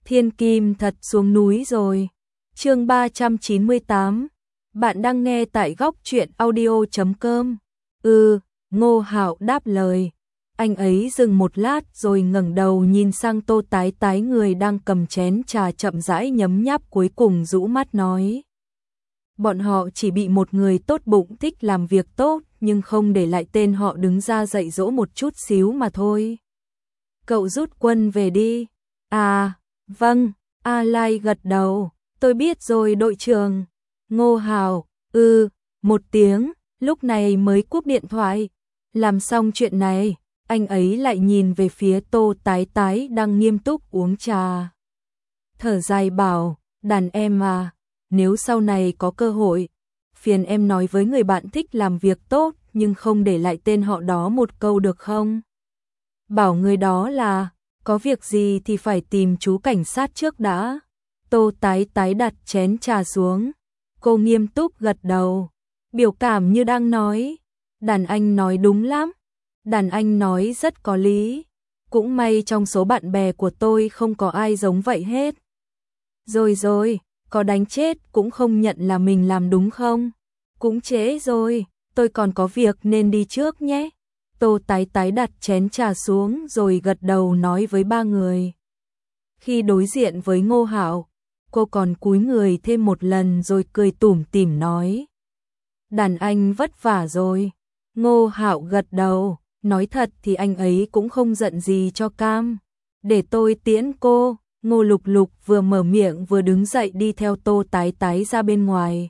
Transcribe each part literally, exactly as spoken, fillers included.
Thiên Kim thật xuống núi rồi. Chương ba trăm chín mươi tám. Bạn đang nghe tại góc truyện audio chấm com. Ừ, Ngô Hạo đáp lời. Anh ấy dừng một lát rồi ngẩng đầu nhìn sang Tô Tái Tái, người đang cầm chén trà chậm rãi nhấm nháp, cuối cùng rũ mắt nói. Bọn họ chỉ bị một người tốt bụng thích làm việc tốt nhưng không để lại tên họ đứng ra dạy dỗ một chút xíu mà thôi. Cậu rút quân về đi. À, vâng, A Lai gật đầu. Tôi biết rồi đội trưởng. Ngô Hạo, ừ, một tiếng, lúc này mới cúp điện thoại. Làm xong chuyện này, anh ấy lại nhìn về phía Tô Tái Tái đang nghiêm túc uống trà. Thở dài bảo, đàn em à, nếu sau này có cơ hội, phiền em nói với người bạn thích làm việc tốt nhưng không để lại tên họ đó một câu được không? Bảo người đó là, có việc gì thì phải tìm chú cảnh sát trước đã. Tô Tái Tái đặt chén trà xuống. Cô nghiêm túc gật đầu, biểu cảm như đang nói, đàn anh nói đúng lắm. Đàn anh nói rất có lý. Cũng may trong số bạn bè của tôi không có ai giống vậy hết. Rồi rồi, có đánh chết cũng không nhận là mình làm đúng không? Cũng trễ rồi, tôi còn có việc nên đi trước nhé. Tô Tái Tái đặt chén trà xuống rồi gật đầu nói với ba người. Khi đối diện với Ngô Hạo, cô còn cúi người thêm một lần rồi cười tủm tỉm nói. Đàn anh vất vả rồi. Ngô Hạo gật đầu, nói thật thì anh ấy cũng không giận gì cho cam. Để tôi tiễn cô. Ngô Lục Lục vừa mở miệng vừa đứng dậy đi theo Tô Tái Tái ra bên ngoài.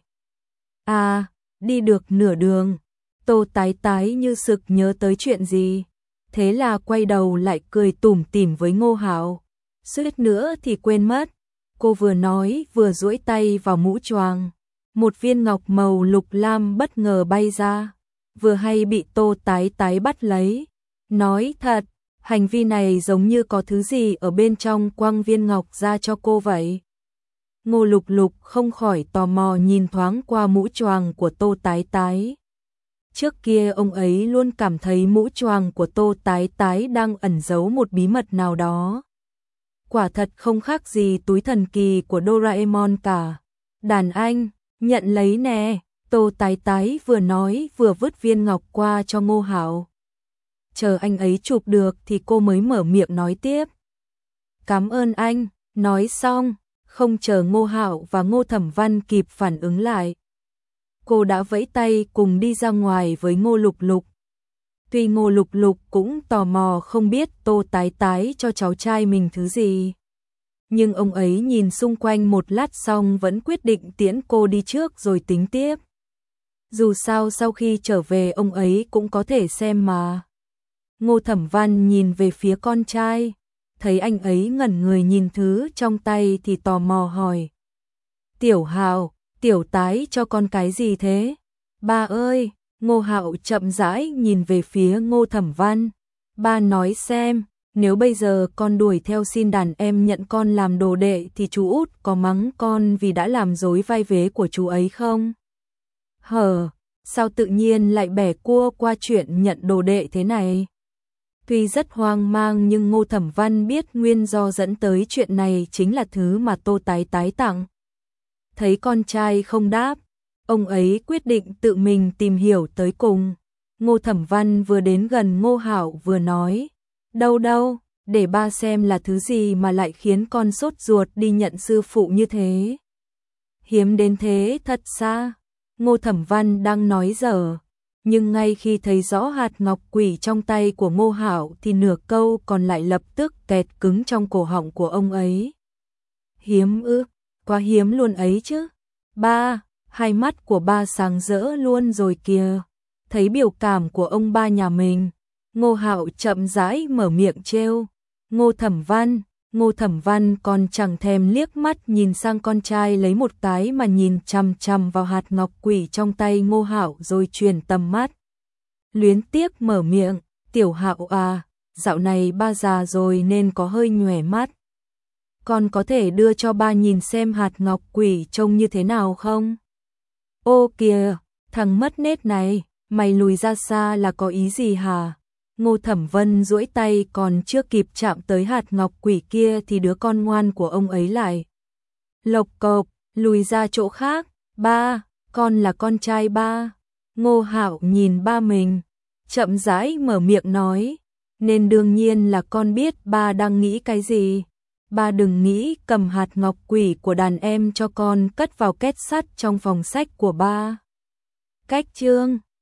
À, đi được nửa đường, Tô Tái Tái như sực nhớ tới chuyện gì. Thế là quay đầu lại cười tủm tỉm với Ngô Hạo. Suýt nữa thì quên mất. Cô vừa nói vừa duỗi tay vào mũ choàng. Một viên ngọc màu lục lam bất ngờ bay ra. Vừa hay bị Tô Tái Tái bắt lấy. Nói thật, hành vi này giống như có thứ gì ở bên trong quăng viên ngọc ra cho cô vậy. Ngô Lục Lục không khỏi tò mò nhìn thoáng qua mũ choàng của Tô Tái Tái. Trước kia ông ấy luôn cảm thấy mũ choàng của Tô Tái Tái đang ẩn giấu một bí mật nào đó. Quả thật không khác gì túi thần kỳ của Doraemon cả. Đàn anh, nhận lấy nè. Tô Tái Tái vừa nói vừa vứt viên ngọc qua cho Ngô Hạo. Chờ anh ấy chụp được thì cô mới mở miệng nói tiếp. Cảm ơn anh. Nói xong, không chờ Ngô Hạo và Ngô Thẩm Văn kịp phản ứng lại, cô đã vẫy tay cùng đi ra ngoài với Ngô Lục Lục. Tuy Ngô Lục Lục cũng tò mò không biết Tô Tái Tái cho cháu trai mình thứ gì, nhưng ông ấy nhìn xung quanh một lát xong vẫn quyết định tiễn cô đi trước rồi tính tiếp. Dù sao sau khi trở về ông ấy cũng có thể xem mà. Ngô Thẩm Văn nhìn về phía con trai, thấy anh ấy ngẩn người nhìn thứ trong tay thì tò mò hỏi. Tiểu Hạo, Tiểu Tái cho con cái gì thế? Ba ơi, Ngô Hạo chậm rãi nhìn về phía Ngô Thẩm Văn. Ba nói xem, nếu bây giờ con đuổi theo xin đàn em nhận con làm đồ đệ thì chú út có mắng con vì đã làm dối vai vế của chú ấy không? Hờ, sao tự nhiên lại bẻ cua qua chuyện nhận đồ đệ thế này? Tuy rất hoang mang nhưng Ngô Thẩm Văn biết nguyên do dẫn tới chuyện này chính là thứ mà Tô Tái Tái tặng. Thấy con trai không đáp, ông ấy quyết định tự mình tìm hiểu tới cùng. Ngô Thẩm Văn vừa đến gần Ngô Hạo vừa nói. Đâu đâu, để ba xem là thứ gì mà lại khiến con sốt ruột đi nhận sư phụ như thế. Hiếm đến thế thật xa. Ngô Thẩm Văn đang nói dở, nhưng ngay khi thấy rõ hạt ngọc quỷ trong tay của Ngô Hạo thì nửa câu còn lại lập tức kẹt cứng trong cổ họng của ông ấy. Hiếm ư, quá hiếm luôn ấy chứ. Ba, hai mắt của ba sáng rỡ luôn rồi kìa. Thấy biểu cảm của ông ba nhà mình, Ngô Hạo chậm rãi mở miệng trêu. Ngô Thẩm Văn, Ngô Thẩm Văn còn chẳng thèm liếc mắt nhìn sang con trai lấy một cái mà nhìn chằm chằm vào hạt ngọc quỷ trong tay Ngô Hạo rồi chuyển tầm mắt. Luyến tiếc mở miệng, Tiểu Hạo à, dạo này ba già rồi nên có hơi nhòe mắt. Con có thể đưa cho ba nhìn xem hạt ngọc quỷ trông như thế nào không? Ô kìa, thằng mất nết này, mày lùi ra xa là có ý gì hả? Ngô Thẩm Vân duỗi tay còn chưa kịp chạm tới hạt ngọc quỷ kia thì đứa con ngoan của ông ấy lại lộc cộc lùi ra chỗ khác. Ba, con là con trai ba. Ngô Hạo nhìn ba mình, chậm rãi mở miệng nói, nên đương nhiên là con biết ba đang nghĩ cái gì. Ba đừng nghĩ cầm hạt ngọc quỷ của đàn em cho con cất vào két sắt trong phòng sách của ba. Cách chương